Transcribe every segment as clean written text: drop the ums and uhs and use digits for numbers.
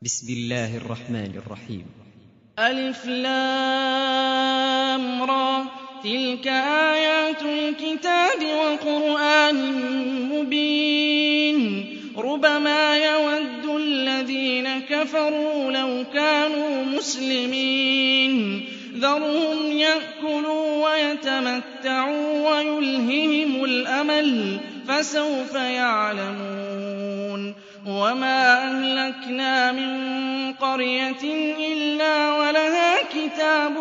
بسم الله الرحمن الرحيم. ألف لام را تلك آيات الكتاب وقرآن مبين ربما يود الذين كفروا لو كانوا مسلمين ذرهم يأكلوا ويتمتعوا ويلههم الأمل فسوف يعلمون وما أهلكنا من قرية إلا ولها كتاب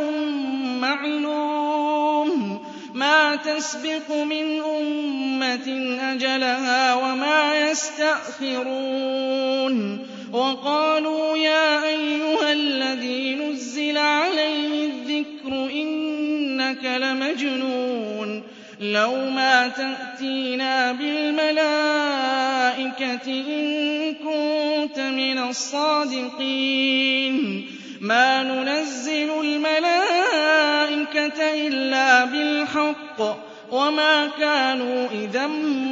معلوم ما تسبق من أمة أجلها وما يستأخرون وقالوا يا أيها الذي نزل عليه الذكر إنك لمجنون لو ما تأتينا بالملائكة إن كنت من الصادقين ما ننزل الملائكة إلا بالحق وما كانوا إذا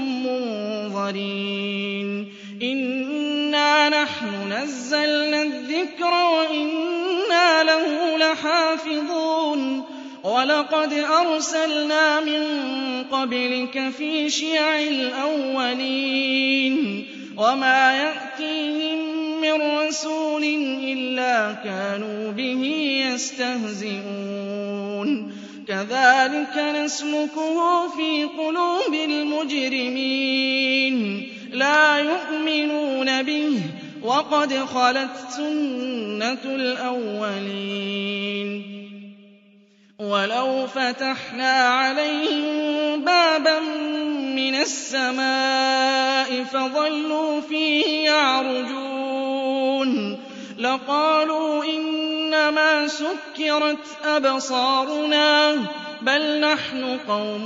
منظرين إنا نحن نزلنا الذكر وإنا له لحافظون وَلَقَدْ أَرْسَلْنَا مِن قَبْلِكَ فِي شِيَعِ الْأَوَّلِينَ وَمَا يَأْتِيهِم مِّن رَّسُولٍ إِلَّا كَانُوا بِهِ يَسْتَهْزِئُونَ كَذَٰلِكَ نَسْلُكُهُ فِي قُلُوبِ الْمُجْرِمِينَ لَا يُؤْمِنُونَ بِهِ وَقَدْ خَلَتْ سُنَّةُ الْأَوَّلِينَ وَلَوْ فَتَحْنَا عَلَيْهِم بَابًا مِّنَ السَّمَاءِ فَظَلُّوا فِيهِ يَعْرُجُونَ لَقَالُوا إِنَّمَا سُكِّرَتْ أَبْصَارُنَا بَلْ نَحْنُ قَوْمٌ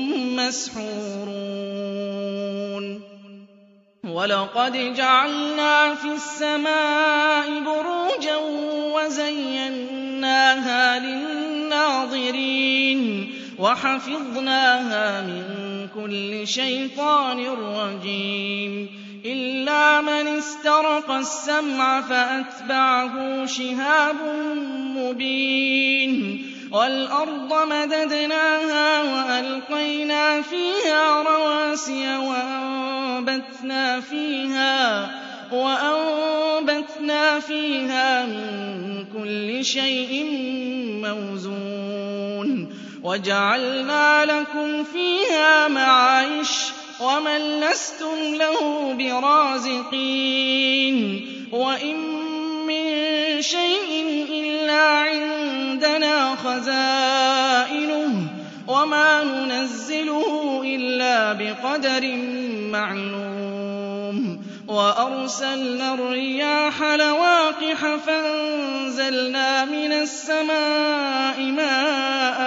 مَّسْحُورُونَ وَلَقَدْ جَعَلْنَا فِي السَّمَاءِ بُرُوجًا وَزَيَّنَّاهَا لِلنَّاظِرِينَ وَحَفِظْنَاهَا مِن كُلِّ شَيْطَانٍ رَّجِيمٍ إِلَّا مَنِ اسْتَرَقَ السَّمْعَ فَأَتْبَعَهُ شِهَابٌ مُّبِينٌ وَالْأَرْضَ مَدَدْنَاهَا وَأَلْقَيْنَا فِيهَا رَوَاسِيَ وَأَنبَتْنَا فِيهَا مِن كُلِّ شَيْءٍ مَّوْزُونٍ وَجَعَلْنَا لَكُمْ فِيهَا مَعَايِشَ وَمَن لَّسْتُمْ لَهُ بِرَازِقِينَ وَإِن مِّن شَيْءٍ إِلَّا عِندَنَا خَزَائِنُهُ وَمَا نُنَزِّلُهُ إِلَّا بِقَدَرٍ مَّعْلُومٍ وَأَرْسَلْنَا الرِّيَاحَ لَوَاقِحَ فَأَنزَلْنَا مِنَ السَّمَاءِ مَاءً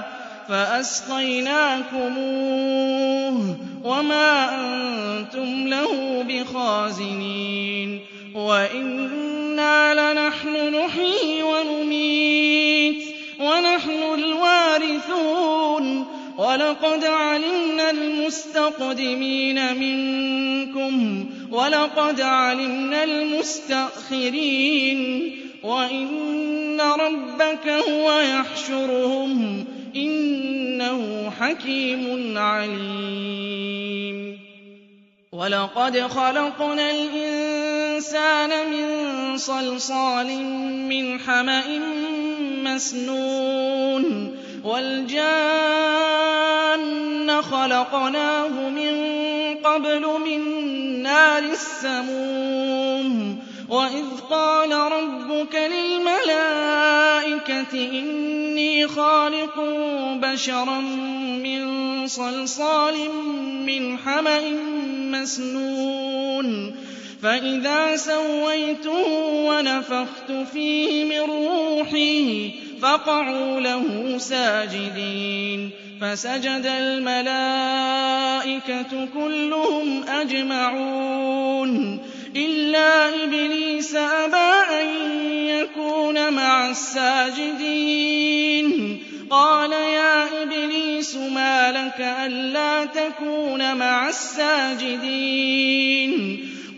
فَأَسْقَيْنَاكُمُوهُ وَمَا أَنتُمْ لَهُ بِخَازِنِينَ وَإِنَّا لَنَحْنُ نُحْيِي وَنُمِيتُ وَنَحْنُ الْوَارِثُونَ وَلَقَدْ عَلِمْنَا الْمُسْتَقْدِمِينَ مِنكُمْ وَلَقَدْ عَلِمْنَا الْمُسْتَأْخِرِينَ وَإِنَّ رَبَّكَ هُوَ يَحْشُرُهُمْ إِنَّهُ حَكِيمٌ عَلِيمٌ وَلَقَدْ خَلَقْنَا الْإِنسَانَ مِن صَلْصَالٍ مِّنْ حَمَإٍ مَّسْنُونٍ وَالْجَانَّ خَلَقْنَاهُ مِن قَبْلُ مِن نَّارِ السَّمُومِ وَإِذْ قَالَ رَبُّكَ لِلْمَلَائِكَةِ إِنِّي خَالِقٌ بَشَرًا مِّن صَلْصَالٍ مِّنْ حَمَإٍ مَّسْنُونٍ فَإِذَا سَوَّيْتُهُ وَنَفَخْتُ فِيهِ مِن رُّوحِي فَقَعُوا لَهُ سَاجِدِينَ فَسَجَدَ الْمَلَائِكَةُ كُلُّهُمْ أَجْمَعُونَ إِلَّا إِبْلِيسَ أَبَىٰ أَن يَكُونَ مَعَ السَّاجِدِينَ قَالَ يَا إِبْلِيسُ مَا لَكَ أَلَّا تَكُونَ مَعَ السَّاجِدِينَ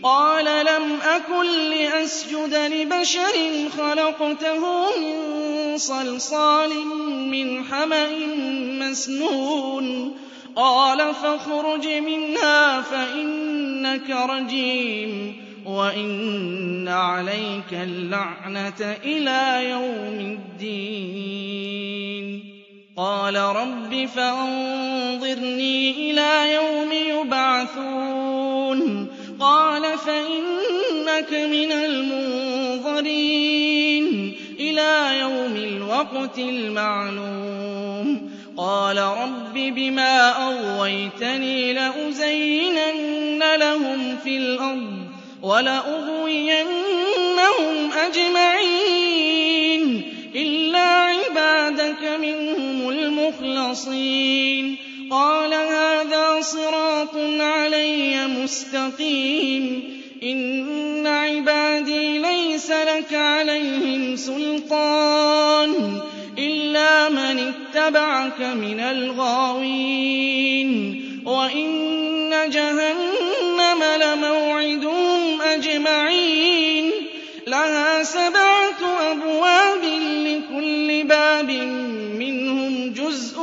قَالَ لَمْ أَكُن لِّأَسْجُدَ لِبَشَرٍ خَلَقْتَهُ مِن صَلْصَالٍ مِّنْ حَمَإٍ مَّسْنُونٍ قَالَ فَاخْرُجْ مِنْهَا فَإِنَّكَ رَجِيمٌ وَإِنَّ عَلَيْكَ اللَّعْنَةَ إِلَىٰ يَوْمِ الدِّينِ قَالَ رَبِّ فَأَنظِرْنِي إِلَىٰ يَوْمِ يُبْعَثُونَ قَالَ فَإِنَّكَ مِنَ الْمُنظَرِينَ إِلَىٰ يَوْمِ الْوَقْتِ الْمَعْلُومِ قَالَ رَبِّ بِمَا أَغْوَيْتَنِي لَأُزَيِّنَنَّ لَهُمْ فِي الْأَرْضِ وَلَأُغْوِيَنَّهُمْ أَجْمَعِينَ إِلَّا عِبَادَكَ مِنْهُمُ الْمُخْلَصِينَ قَالَ هَٰذَا صِرَاطٌ عَلَيَّ مُسْتَقِيمٌ إِنَّ عِبَادِي لَيْسَ لَكَ عَلَيْهِمْ سُلْطَانٌ إِلَّا مَنِ اتَّبَعَكَ مِنَ الْغَاوِينَ وَإِنَّ جَهَنَّمَ لَمَوْعِدُهُمْ أَجْمَعِينَ لَهَا 7 أَبْوَابٍ لِّكُلِّ بَابٍ مِّنْهُمْ جُزْءٌ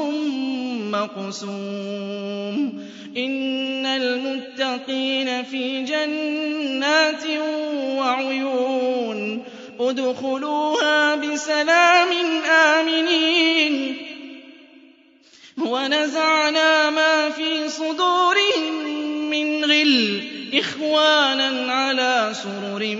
مَّقْسُومٌ إِنَّ الْمُتَّقِينَ فِي جَنَّاتٍ وَعُيُونٍ ادْخُلُوهَا بِسَلَامٍ آمِنِينَ وَنَزَعْنَا مَا فِي صُدُورِهِم مِّنْ غِلٍّ إِخْوَانًا عَلَىٰ سُرُرٍ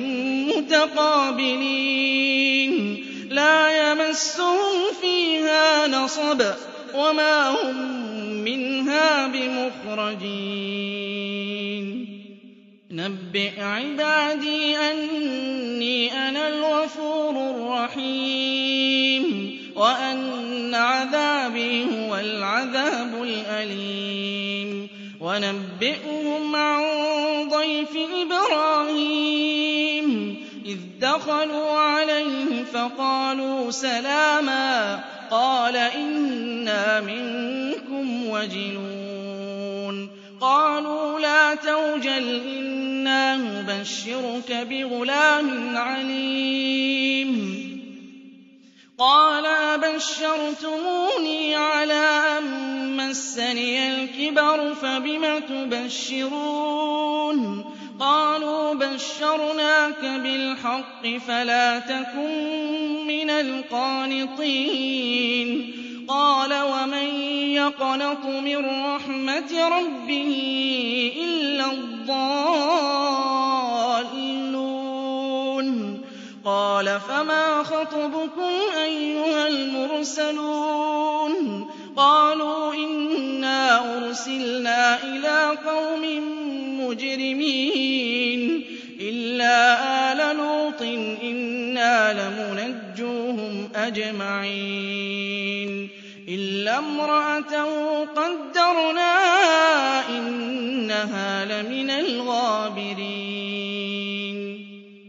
مُّتَقَابِلِينَ لَا يَمَسُّهُمْ فِيهَا نَصَبٌ وَمَا هُم مِّنْهَا بِمُخْرَجِينَ نَبِّئْ عِبَادِي أَنِّي أَنَا الْغَفُورُ الرَّحِيمُ وَأَنَّ عَذَابِي هُوَ الْعَذَابُ الْأَلِيمُ وَنَبِّئْهُمْ عَن ضَيْفِ إِبْرَاهِيمَ إِذْ دَخَلُوا عَلَيْهِ فَقَالُوا سَلَامًا قَالَ إِنَّا مِنكُمْ وَجِلُونَ قَالُوا لَا تَوْجَلْ إِنَّا نُبَشِّرُكَ بِغُلَامٍ عَلِيمٍ قَالَ أَبَشَّرْتُمُونِي عَلَىٰ أَن مَّسَّنِيَ الْكِبَرُ فَبِمَ تُبَشِّرُونَ قَالُوا بَشَّرْنَاكَ بِالْحَقِّ فَلَا تَكُن مِّنَ الْقَانِطِينَ قَالَ وَمَن يَقْنَطُ مِن رَّحْمَةِ رَبِّهِ إِلَّا الضَّالُّونَ قَالَ فَمَا خَطْبُكُمْ أَيُّهَا الْمُرْسَلُونَ قَالُوا إِنَّا أُرْسِلْنَا إِلَىٰ قَوْمٍ مُّجْرِمِينَ إِلَّا آلَ لُوطٍ إِنَّا لَمُنَجُّوهُمْ أَجْمَعِينَ إِلَّا امْرَأَتَهُ قَدَّرْنَا إِنَّهَا لَمِنَ الْغَابِرِينَ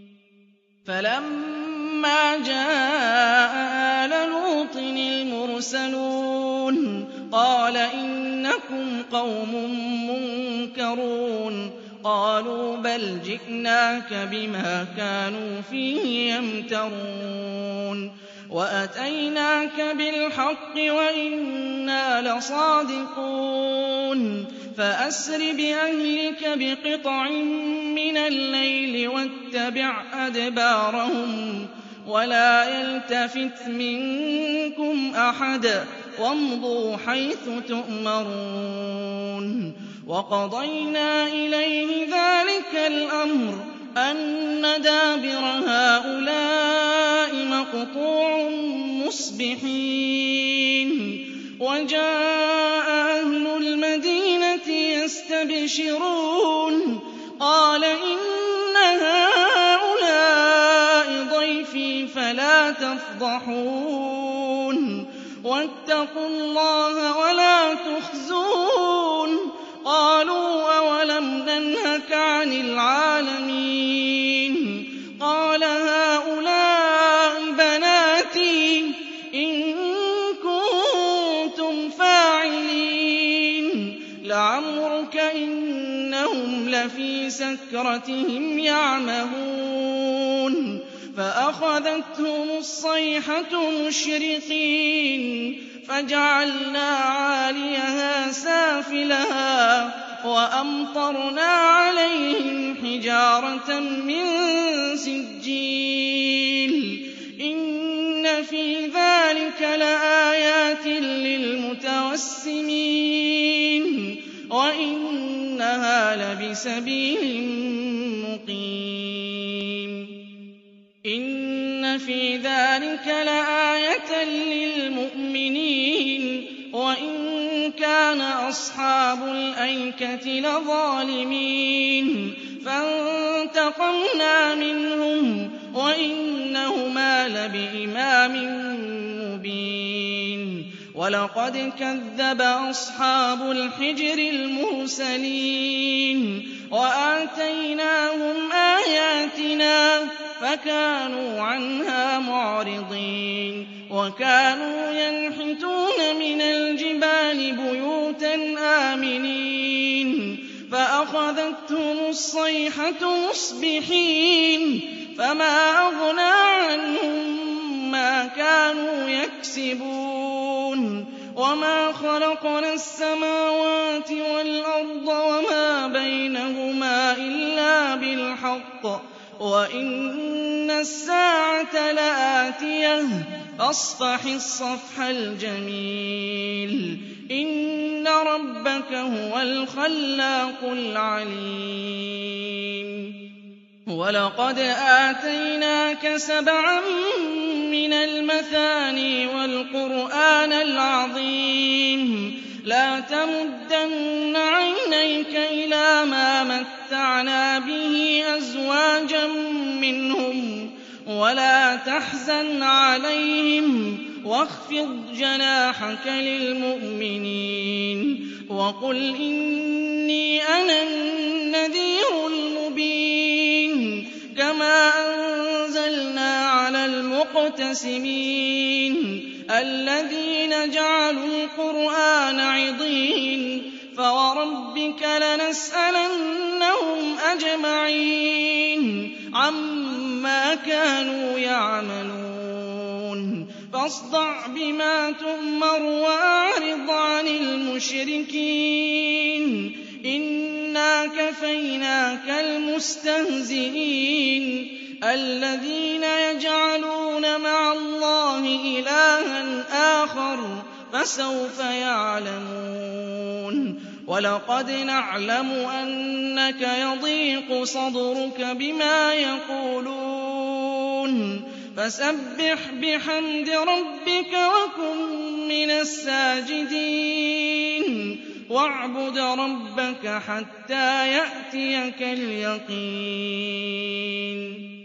فَلَمَّا جَاءَ آلَ لُوطٍ الْمُرْسَلُونَ قَالَ إِنَّكُمْ قَوْمٌ مُّنكَرُونَ قَالُوا بَلْ جِئْنَاكَ بِمَا كَانُوا فِيهِ يَمْتَرُونَ وَأَتَيْنَاكَ بِالْحَقِّ وَإِنَّا لَصَادِقُونَ فَأَسْرِ بِأَهْلِكَ بِقِطْعٍ مِّنَ اللَّيْلِ وَاتَّبِعْ أَدْبَارَهُمْ وَلَا يَلْتَفِتْ مِنكُمْ أَحَدٌ وَامْضُوا حَيْثُ تُؤْمَرُونَ وَقَضَيْنَا إِلَيْهِ ذَٰلِكَ الْأَمْرَ أَنَّ دَابِرَ هَٰؤُلَاءِ مَقْطُوعٌ مُّصْبِحِينَ وَجَاءَ أَهْلُ الْمَدِينَةِ يَسْتَبْشِرُونَ قَالَ إِنَّ هَٰؤُلَاءِ ضَيْفِي فَلَا تَفْضَحُونِ وَاتَّقُوا اللَّهَ وَلَا تُخْزُونِ قَالُوا أَوَلَمْ نَنْهَكَ عَنِ الْعَالَمِينَ قَالَ هَٰؤُلَاءِ بَنَاتِي إِن كُنتُمْ فَاعِلِينَ لَعَمْرُكَ إِنَّهُمْ لَفِي سَكْرَتِهِمْ يَعْمَهُونَ فَأَخَذَتْهُمُ الصَّيْحَةُ مُشْرِقِينَ فَجَعَلْنَا عَالِيَهَا سَافِلَهَا وَأَمْطَرْنَا عَلَيْهِمْ حِجَارَةً مِّن سِجِّيلٍ إِنَّ فِي ذَٰلِكَ لَآيَاتٍ لِّلْمُتَوَسِّمِينَ وَإِنَّهَا لَبِسَبِيلٍ مُّقِيمٍ إِنَّ فِي ذَٰلِكَ لَآيَةً لِّلْمُؤْمِنِينَ وَإِن كَانَ أَصْحَابُ الْأَيْكَةِ لَظَالِمِينَ فَانتَقَمْنَا مِنْهُمْ وَإِنَّهُمَا لَبِإِمَامٍ مُّبِينٍ وَلَقَدْ كَذَّبَ أَصْحَابُ الْحِجْرِ الْمُرْسَلِينَ وَآتَيْنَاهُمْ آيَاتِنَا فَكَانُوا عَنْهَا مُعْرِضِينَ وَكَانُوا يَنْحِتُونَ مِنَ الْجِبَالِ بُيُوتًا آمِنِينَ فَأَخَذَتْهُمُ الصَّيْحَةُ مُصْبِحِينَ فَمَا أَغْنَىٰ عَنْهُم مَّا كَانُوا يَكْسِبُونَ وَمَا خَلَقْنَا السَّمَاوَاتِ وَالْأَرْضَ وَمَا بَيْنَهُمَا إِلَّا بِالْحَقِّ وَإِنَّ السَّاعَةَ لَآتِيَةٌ فَاصْفَحِ الصَّفْحَ الْجَمِيلَ إِنَّ رَبَّكَ هُوَ الْخَلَّاقُ الْعَلِيمُ وَلَقَدْ آتَيْنَاكَ سَبْعًا مِّنَ الْمَثَانِي وَالْقُرْآنَ الْعَظِيمَ لَا تَمُدَّنَّ عَيْنَيْكَ إِلَىٰ مَا مَتَّعْنَا بِهِ أَزْوَاجًا مِّنْهُمْ وَلَا تَحْزَنْ عَلَيْهِمْ وَاخْفِضْ جَنَاحَكَ لِلْمُؤْمِنِينَ وَقُلْ إِنِّي أَنَا النَّذِيرُ الْمُبِينُ كَمَا أَنزَلْنَا عَلَى الْمُقْتَسِمِينَ الَّذِينَ جَعَلُوا الْقُرْآنَ عِضِينَ فَوَرَبِّكَ لَنَسْأَلَنَّهُمْ أَجْمَعِينَ عَمَّا كَانُوا يَعْمَلُونَ فاصدع بما تؤمر وأعرض عن المشركين إنا كفيناك المستهزئين الذين يجعلون مع الله إلها آخر فسوف يعلمون ولقد نعلم أنك يضيق صدرك بما يقولون فسبح بحمد ربك وكن من الساجدين واعبد ربك حتى يأتيك اليقين